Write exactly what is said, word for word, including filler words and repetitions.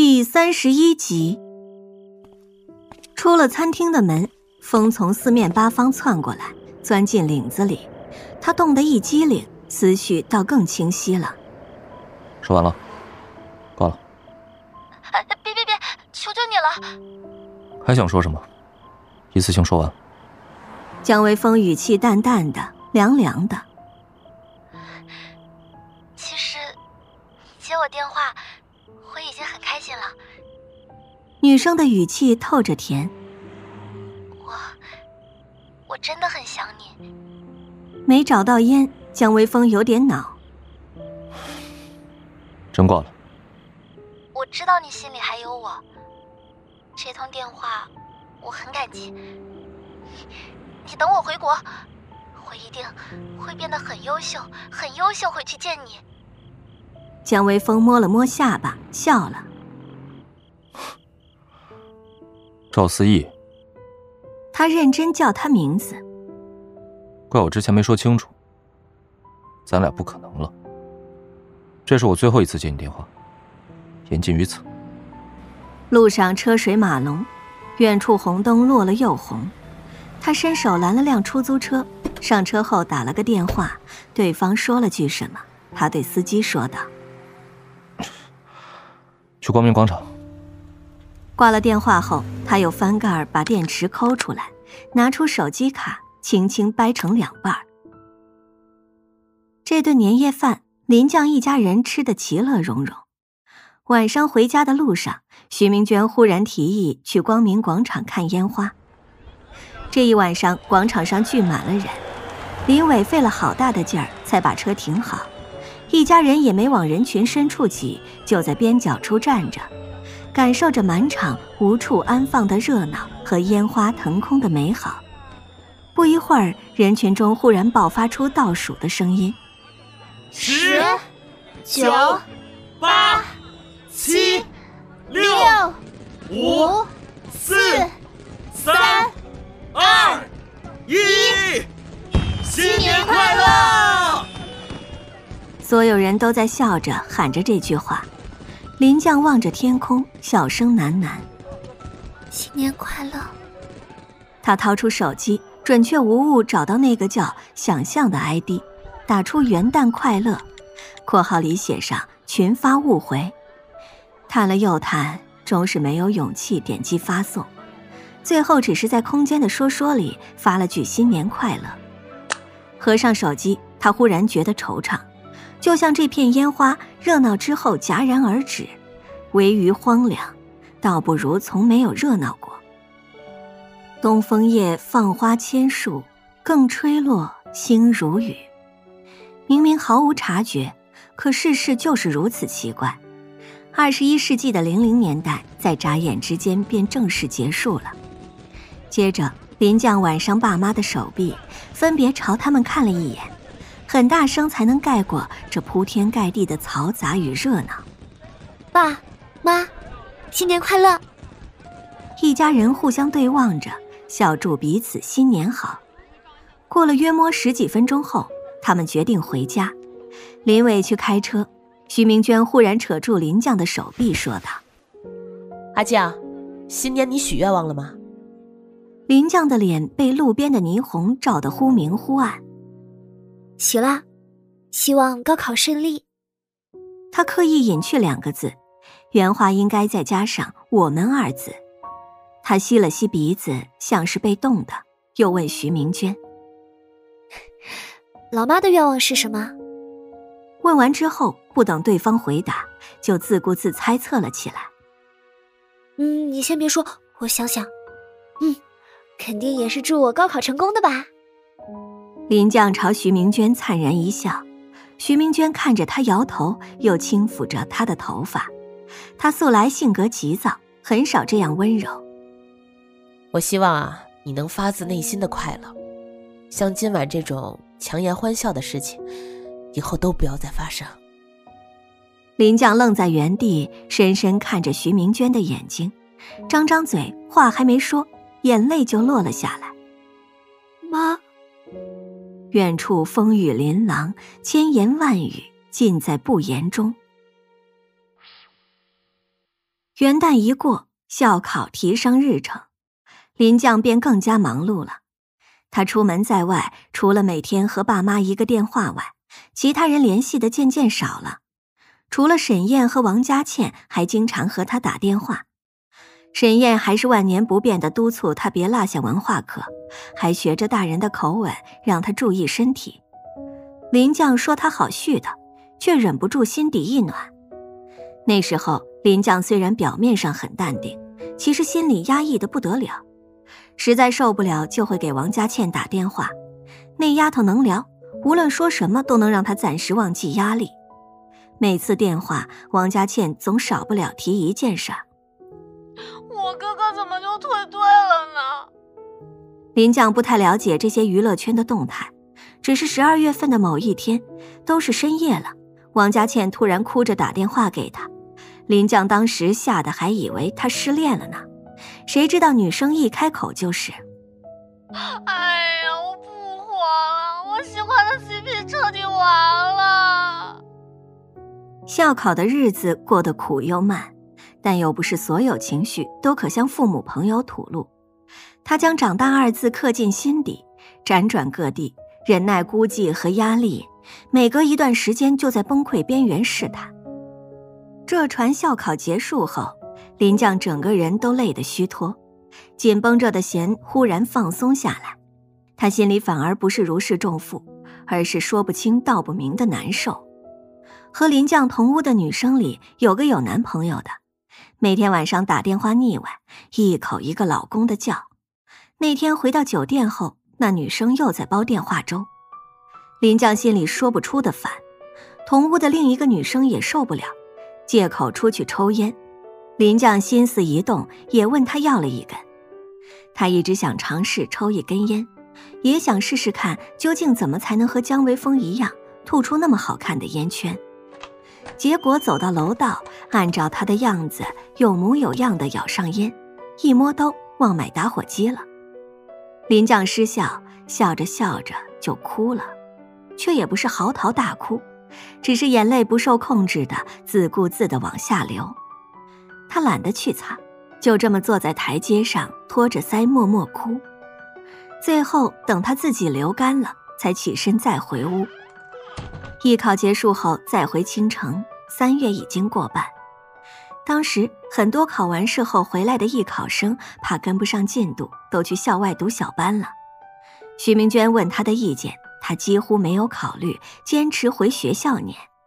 第三十一集。出了餐厅的门，风从四面八方窜过来，钻进领子里。他冻得一激灵，思绪倒更清晰了。 说完了，挂了。 哎，别别别，求求你了！ 还想说什么？一次性说完。 江微风语气淡淡的，凉凉的。 其实，你接我电话，我已经很开心了。 女生的语气透着甜。 我，我真的很想你。 没找到烟，江微风有点恼。 真挂了。 我知道你心里还有我，这通电话我很感激。你等我回国，我一定会变得很优秀，很优秀，会去见你。 江微风摸了摸下巴，笑了。 赵思义， 他认真叫他名字。 怪我之前没说清楚，咱俩不可能了。这是我最后一次接你电话，言尽于此。 路上车水马龙，远处红灯落了又红。他伸手拦了辆出租车，上车后打了个电话，对方说了句什么，他对司机说道： 去光明广场。 挂了电话后，他又翻盖把电池抠出来，拿出手机卡，轻轻掰成两半。这顿年夜饭，林将一家人吃得其乐融融。晚上回家的路上，徐明娟忽然提议去光明广场看烟花。这一晚上广场上聚满了人，林伟费了好大的劲儿才把车停好，一家人也没往人群深处挤，就在边角处站着，感受着满场无处安放的热闹和烟花腾空的美好。不一会儿，人群中忽然爆发出倒数的声音： 十、九、八、七、六、五、四、三、二、一，新年快乐！ 所有人都在笑着喊着这句话。林将望着天空，小声喃喃： 新年快乐。 他掏出手机，准确无误找到那个叫想象的 I D， 打出元旦快乐，括号里写上群发误回。叹了又叹，终是没有勇气点击发送，最后只是在空间的说说里发了句新年快乐。合上手机，他忽然觉得惆怅，就像这片烟花热闹之后戛然而止，唯余荒凉，倒不如从没有热闹过。东风夜放花千树，更吹落星如雨。明明毫无察觉，可世事就是如此奇怪。二十一世纪的零零年代，在眨眼之间便正式结束了。接着，林将挽上爸妈的手臂，分别朝他们看了一眼，很大声才能盖过这铺天盖地的嘈杂与热闹。 爸妈，新年快乐！ 一家人互相对望着，笑祝彼此新年好。过了约摸十几分钟后，他们决定回家。林伟去开车，徐明娟忽然扯住林将的手臂说道： 阿将，新年你许愿望了吗？ 林将的脸被路边的霓虹照得忽明忽暗。 许啦，希望高考顺利。 他刻意隐去两个字，原话应该再加上我们二字。他吸了吸鼻子，像是被冻的，又问徐明娟： 老妈的愿望是什么？ 问完之后，不等对方回答，就自顾自猜测了起来。 嗯，你先别说，我想想。嗯，肯定也是祝我高考成功的吧。 林将朝徐明娟灿然一笑，徐明娟看着他摇头，又轻抚着他的头发。他素来性格急躁，很少这样温柔。 我希望啊，你能发自内心的快乐，像今晚这种强颜欢笑的事情，以后都不要再发生。 林将愣在原地，深深看着徐明娟的眼睛，张张嘴，话还没说，眼泪就落了下来。 妈。 远处风雨琳琅，千言万语尽在不言中。 元旦一过，校考提上日程，林绛便更加忙碌了。他出门在外，除了每天和爸妈一个电话外，其他人联系的渐渐少了。除了沈燕和王佳倩还经常和他打电话，沈燕还是万年不变地督促他别落下文化课，还学着大人的口吻让他注意身体。林绛说他好絮叨，却忍不住心底一暖。那时候林绛虽然表面上很淡定，其实心里压抑得不得了，实在受不了就会给王佳倩打电话。那丫头能聊，无论说什么都能让她暂时忘记压力。每次电话，王佳倩总少不了提一件事儿： 我哥哥怎么就退队了呢？ 林绛不太了解这些娱乐圈的动态，只是十二月份的某一天，都是深夜了，王佳倩突然哭着打电话给他。林绛当时吓得还以为她失恋了呢，谁知道女生一开口就是： 哎呀，我不活了，我喜欢的 C P 彻底完了。 校考的日子过得苦又慢，但又不是所有情绪都可向父母朋友吐露。他将长大二字刻进心底，辗转各地，忍耐孤寂和压力，每隔一段时间就在崩溃边缘试探。这传校考结束后，林绛整个人都累得虚脱，紧绷着的弦忽然放松下来，他心里反而不是如释重负，而是说不清道不明的难受。和林绛同屋的女生里有个有男朋友的，每天晚上打电话腻歪，一口一个老公的叫。那天回到酒店后，那女生又在煲电话粥。林绛心里说不出的烦，同屋的另一个女生也受不了，借口出去抽烟。林绛心思一动，也问她要了一根。他一直想尝试抽一根烟，也想试试看究竟怎么才能和姜维峰一样吐出那么好看的烟圈。结果走到楼道，按照他的样子有模有样地咬上烟，一摸兜忘买打火机了。林绛失笑，笑着笑着就哭了，却也不是嚎啕大哭，只是眼泪不受控制的自顾自地往下流。他懒得去擦，就这么坐在台阶上托着腮默默哭。最后等他自己流干了，才起身再回屋。艺考结束后再回青城，三月已经过半。当时很多考完试后回来的艺考生怕跟不上进度，都去校外读小班了。徐明娟问他的意见，他几乎没有考虑，坚持回学校念。